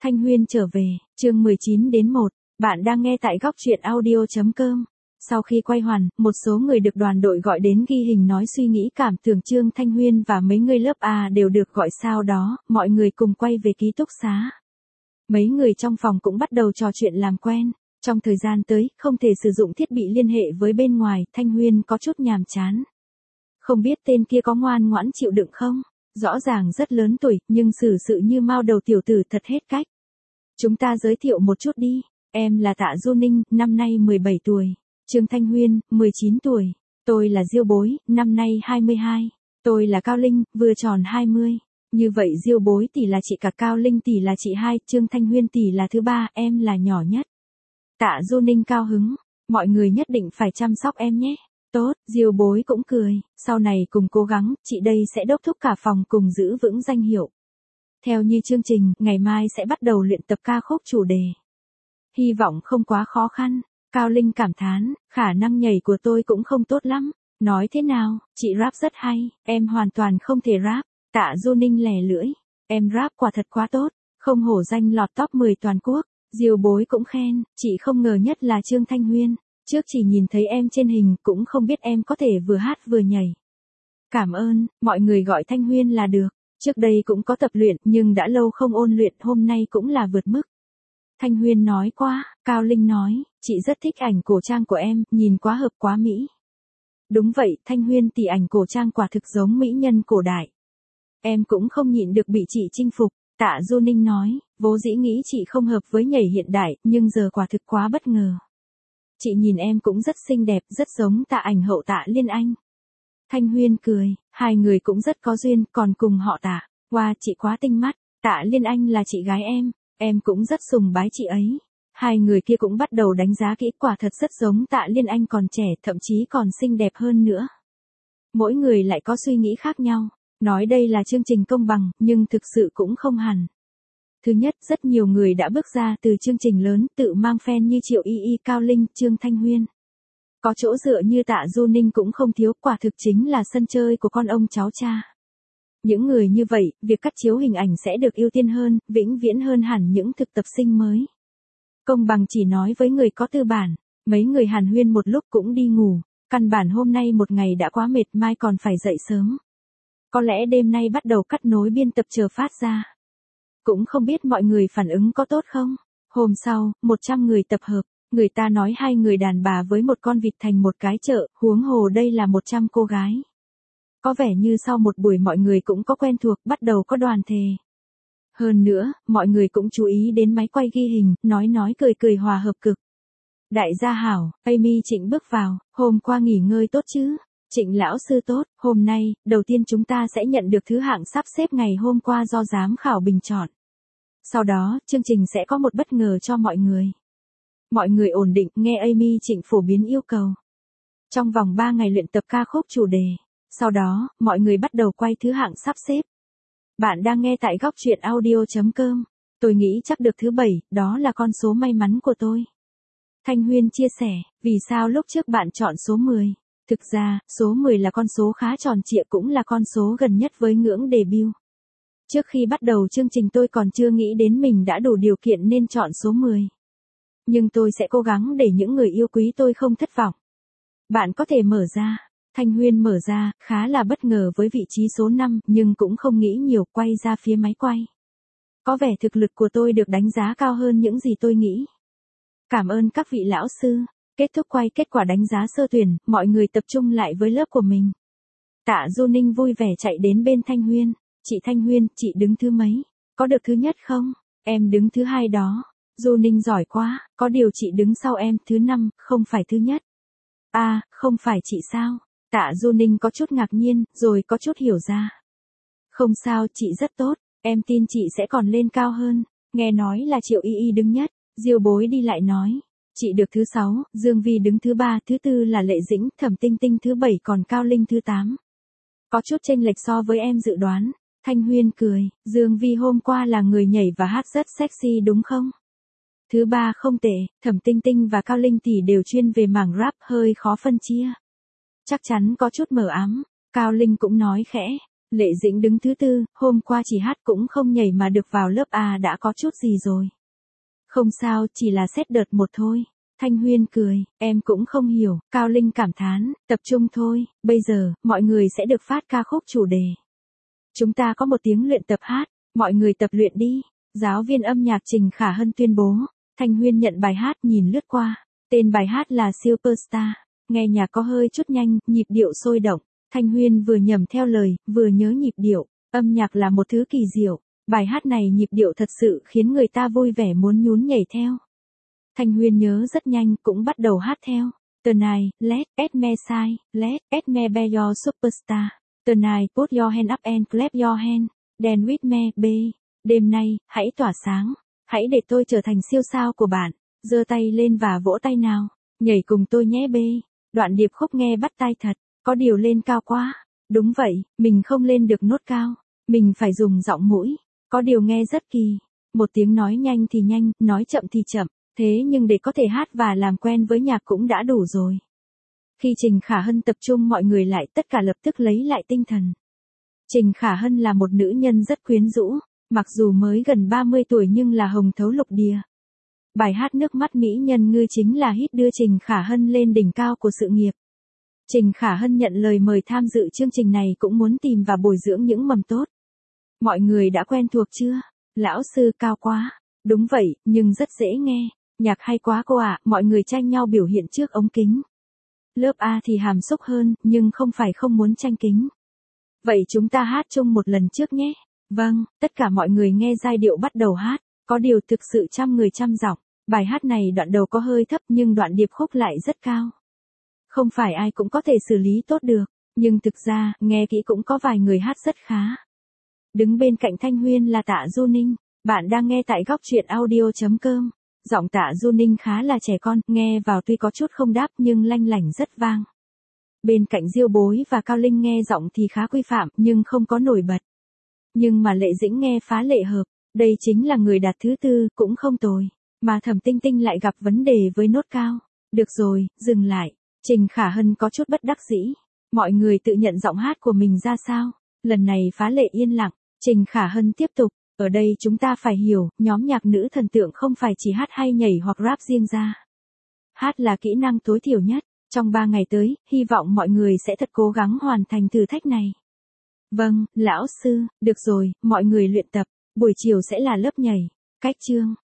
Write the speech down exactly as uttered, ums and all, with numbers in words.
Thanh Huyên trở về, chương mười chín đến một, bạn đang nghe tại góc truyện audio chấm com. Sau khi quay hoàn, một số người được đoàn đội gọi đến ghi hình nói suy nghĩ cảm tưởng Trương Thanh Huyên và mấy người lớp A đều được gọi sau đó, mọi người cùng quay về ký túc xá. Mấy người trong phòng cũng bắt đầu trò chuyện làm quen. Trong thời gian tới, không thể sử dụng thiết bị liên hệ với bên ngoài, Thanh Huyên có chút nhàm chán. Không biết tên kia có ngoan ngoãn chịu đựng không? Rõ ràng rất lớn tuổi, nhưng xử sự như mao đầu tiểu tử thật hết cách. Chúng ta giới thiệu một chút đi. Em là Tạ Du Ninh, năm nay mười bảy tuổi. Trương Thanh Huyên, mười chín tuổi. Tôi là Diêu Bối, năm nay hai mươi hai. Tôi là Cao Linh, vừa tròn hai mươi. Như vậy Diêu Bối tỷ là chị cả, Cao Linh tỷ là chị hai, Trương Thanh Huyên tỷ là thứ ba, em là nhỏ nhất. Tạ Du Ninh cao hứng. Mọi người nhất định phải chăm sóc em nhé. Tốt, Diêu Bối cũng cười, sau này cùng cố gắng, chị đây sẽ đốc thúc cả phòng cùng giữ vững danh hiệu. Theo như chương trình, ngày mai sẽ bắt đầu luyện tập ca khúc chủ đề. Hy vọng không quá khó khăn. Cao Linh cảm thán, khả năng nhảy của tôi cũng không tốt lắm. Nói thế nào, chị rap rất hay, em hoàn toàn không thể rap. Tạ Du Ninh lè lưỡi, em rap quả thật quá tốt, không hổ danh lọt top mười toàn quốc. Diêu Bối cũng khen, chị không ngờ nhất là Trương Thanh Huyên. Trước chỉ nhìn thấy em trên hình, cũng không biết em có thể vừa hát vừa nhảy. Cảm ơn, mọi người gọi Thanh Huyên là được. Trước đây cũng có tập luyện, nhưng đã lâu không ôn luyện, hôm nay cũng là vượt mức. Thanh Huyên nói qua, Cao Linh nói, chị rất thích ảnh cổ trang của em, nhìn quá hợp quá mỹ. Đúng vậy, Thanh Huyên tỷ ảnh cổ trang quả thực giống mỹ nhân cổ đại. Em cũng không nhịn được bị chị chinh phục. Tạ Du Ninh nói, vốn dĩ nghĩ chị không hợp với nhảy hiện đại, nhưng giờ quả thực quá bất ngờ. Chị nhìn em cũng rất xinh đẹp, rất giống Tạ ảnh hậu Tạ Liên Anh. Thanh Huyên cười, hai người cũng rất có duyên, còn cùng họ Tạ. Wow, chị quá tinh mắt, Tạ Liên Anh là chị gái em, em cũng rất sùng bái chị ấy. Hai người kia cũng bắt đầu đánh giá kỹ, quả thật rất giống Tạ Liên Anh còn trẻ, thậm chí còn xinh đẹp hơn nữa. Mỗi người lại có suy nghĩ khác nhau, nói đây là chương trình công bằng, nhưng thực sự cũng không hẳn. Thứ nhất, rất nhiều người đã bước ra từ chương trình lớn, tự mang fan như Triệu Y Y, Cao Linh, Trương Thanh Huyên. Có chỗ dựa như Tạ Du Ninh cũng không thiếu, quả thực chính là sân chơi của con ông cháu cha. Những người như vậy, việc cắt chiếu hình ảnh sẽ được ưu tiên hơn, vĩnh viễn hơn hẳn những thực tập sinh mới. Công bằng chỉ nói với người có tư bản, mấy người hàn huyên một lúc cũng đi ngủ, căn bản hôm nay một ngày đã quá mệt, mai còn phải dậy sớm. Có lẽ đêm nay bắt đầu cắt nối biên tập chờ phát ra. Cũng không biết mọi người phản ứng có tốt không? Hôm sau, một trăm người tập hợp, người ta nói hai người đàn bà với một con vịt thành một cái chợ, huống hồ đây là một trăm cô gái. Có vẻ như sau một buổi mọi người cũng có quen thuộc, bắt đầu có đoàn thề. Hơn nữa, mọi người cũng chú ý đến máy quay ghi hình, nói nói cười cười hòa hợp cực. Đại gia hảo, Amy Trịnh bước vào, hôm qua nghỉ ngơi tốt chứ? Trịnh lão sư tốt, hôm nay, đầu tiên chúng ta sẽ nhận được thứ hạng sắp xếp ngày hôm qua do giám khảo bình chọn. Sau đó, chương trình sẽ có một bất ngờ cho mọi người. Mọi người ổn định, nghe Amy Trịnh phổ biến yêu cầu. Trong vòng ba ngày luyện tập ca khúc chủ đề. Sau đó, mọi người bắt đầu quay thứ hạng sắp xếp. Bạn đang nghe tại góc truyện audio chấm com. Tôi nghĩ chắc được thứ bảy, đó là con số may mắn của tôi. Thanh Huyên chia sẻ, vì sao lúc trước bạn chọn số mười? Thực ra, số mười là con số khá tròn trịa, cũng là con số gần nhất với ngưỡng debut. Trước khi bắt đầu chương trình tôi còn chưa nghĩ đến mình đã đủ điều kiện nên chọn số mười. Nhưng tôi sẽ cố gắng để những người yêu quý tôi không thất vọng. Bạn có thể mở ra. Thanh Huyên mở ra, khá là bất ngờ với vị trí số năm, nhưng cũng không nghĩ nhiều, quay ra phía máy quay. Có vẻ thực lực của tôi được đánh giá cao hơn những gì tôi nghĩ. Cảm ơn các vị lão sư. Kết thúc quay kết quả đánh giá sơ tuyển, mọi người tập trung lại với lớp của mình. Tạ Du Ninh vui vẻ chạy đến bên Thanh Huyên. Chị Thanh Huyên, chị đứng thứ mấy? Có được thứ nhất không? Em đứng thứ hai đó. Du Ninh giỏi quá, có điều chị đứng sau em, thứ năm, không phải thứ nhất. À, không phải chị sao? Tạ Du Ninh có chút ngạc nhiên, rồi có chút hiểu ra. Không sao, chị rất tốt, em tin chị sẽ còn lên cao hơn. Nghe nói là Triệu Y Y đứng nhất, Diêu Bối đi lại nói. Chị được thứ sáu, Dương Vi đứng thứ ba, thứ tư là Lệ Dĩnh, Thẩm Tinh Tinh thứ bảy, còn Cao Linh thứ tám. Có chút chênh lệch so với em dự đoán. Thanh Huyên cười, Dương Vi hôm qua là người nhảy và hát rất sexy đúng không? Thứ ba không tệ, Thẩm Tinh Tinh và Cao Linh tỷ đều chuyên về mảng rap, hơi khó phân chia. Chắc chắn có chút mờ ám. Cao Linh cũng nói khẽ, Lệ Dĩnh đứng thứ tư, hôm qua chỉ hát cũng không nhảy mà được vào lớp A đã có chút gì rồi. Không sao, chỉ là xét đợt một thôi. Thanh Huyên cười, em cũng không hiểu. Cao Linh cảm thán, tập trung thôi, bây giờ, mọi người sẽ được phát ca khúc chủ đề. Chúng ta có một tiếng luyện tập hát, mọi người tập luyện đi. Giáo viên âm nhạc Trình Khả Hân tuyên bố. Thanh Huyên nhận bài hát nhìn lướt qua. Tên bài hát là Superstar. Nghe nhạc có hơi chút nhanh, nhịp điệu sôi động. Thanh Huyên vừa nhẩm theo lời, vừa nhớ nhịp điệu. Âm nhạc là một thứ kỳ diệu. Bài hát này nhịp điệu thật sự khiến người ta vui vẻ muốn nhún nhảy theo. Thanh Huyên nhớ rất nhanh, cũng bắt đầu hát theo. Tonight, let me shine, let me be your superstar. Tonight, put your hand up and clap your hand. Dance with me, babe. Đêm nay, hãy tỏa sáng. Hãy để tôi trở thành siêu sao của bạn. Giơ tay lên và vỗ tay nào. Nhảy cùng tôi nhé bê. Đoạn điệp khúc nghe bắt tai thật. Có điều lên cao quá. Đúng vậy, mình không lên được nốt cao. Mình phải dùng giọng mũi. Có điều nghe rất kỳ. Một tiếng nói nhanh thì nhanh, nói chậm thì chậm. Thế nhưng để có thể hát và làm quen với nhạc cũng đã đủ rồi. Khi Trình Khả Hân tập trung mọi người lại tất cả lập tức lấy lại tinh thần. Trình Khả Hân là một nữ nhân rất quyến rũ. Mặc dù mới gần ba mươi tuổi nhưng là hồng thấu lục địa. Bài hát Nước mắt mỹ nhân ngư chính là hit đưa Trình Khả Hân lên đỉnh cao của sự nghiệp. Trình Khả Hân nhận lời mời tham dự chương trình này cũng muốn tìm và bồi dưỡng những mầm tốt. Mọi người đã quen thuộc chưa? Lão sư cao quá. Đúng vậy, nhưng rất dễ nghe. Nhạc hay quá cô ạ, mọi người tranh nhau biểu hiện trước ống kính. Lớp A thì hàm xúc hơn, nhưng không phải không muốn tranh kính. Vậy chúng ta hát chung một lần trước nhé. Vâng, tất cả mọi người nghe giai điệu bắt đầu hát. Có điều thực sự trăm người trăm giọng. Bài hát này đoạn đầu có hơi thấp nhưng đoạn điệp khúc lại rất cao. Không phải ai cũng có thể xử lý tốt được. Nhưng thực ra, nghe kỹ cũng có vài người hát rất khá. Đứng bên cạnh Thanh Huyên là Tạ Du Ninh. Bạn đang nghe tại góc truyện audio chấm com. Giọng Tạ Du Ninh khá là trẻ con, nghe vào tuy có chút không đáp nhưng lanh lảnh rất vang. Bên cạnh Diêu Bối và Cao Linh nghe giọng thì khá quy phạm nhưng không có nổi bật. Nhưng mà Lệ Dĩnh nghe phá lệ hợp, đây chính là người đạt thứ tư, cũng không tồi. Mà Thẩm Tinh Tinh lại gặp vấn đề với nốt cao. Được rồi, dừng lại. Trình Khả Hân có chút bất đắc dĩ. Mọi người tự nhận giọng hát của mình ra sao? Lần này phá lệ yên lặng. Trình Khả Hân tiếp tục. Ở đây chúng ta phải hiểu, nhóm nhạc nữ thần tượng không phải chỉ hát hay nhảy hoặc rap riêng ra. Hát là kỹ năng tối thiểu nhất. Trong ba ngày tới, hy vọng mọi người sẽ thật cố gắng hoàn thành thử thách này. Vâng, lão sư, được rồi, mọi người luyện tập. Buổi chiều sẽ là lớp nhảy. Cách chương.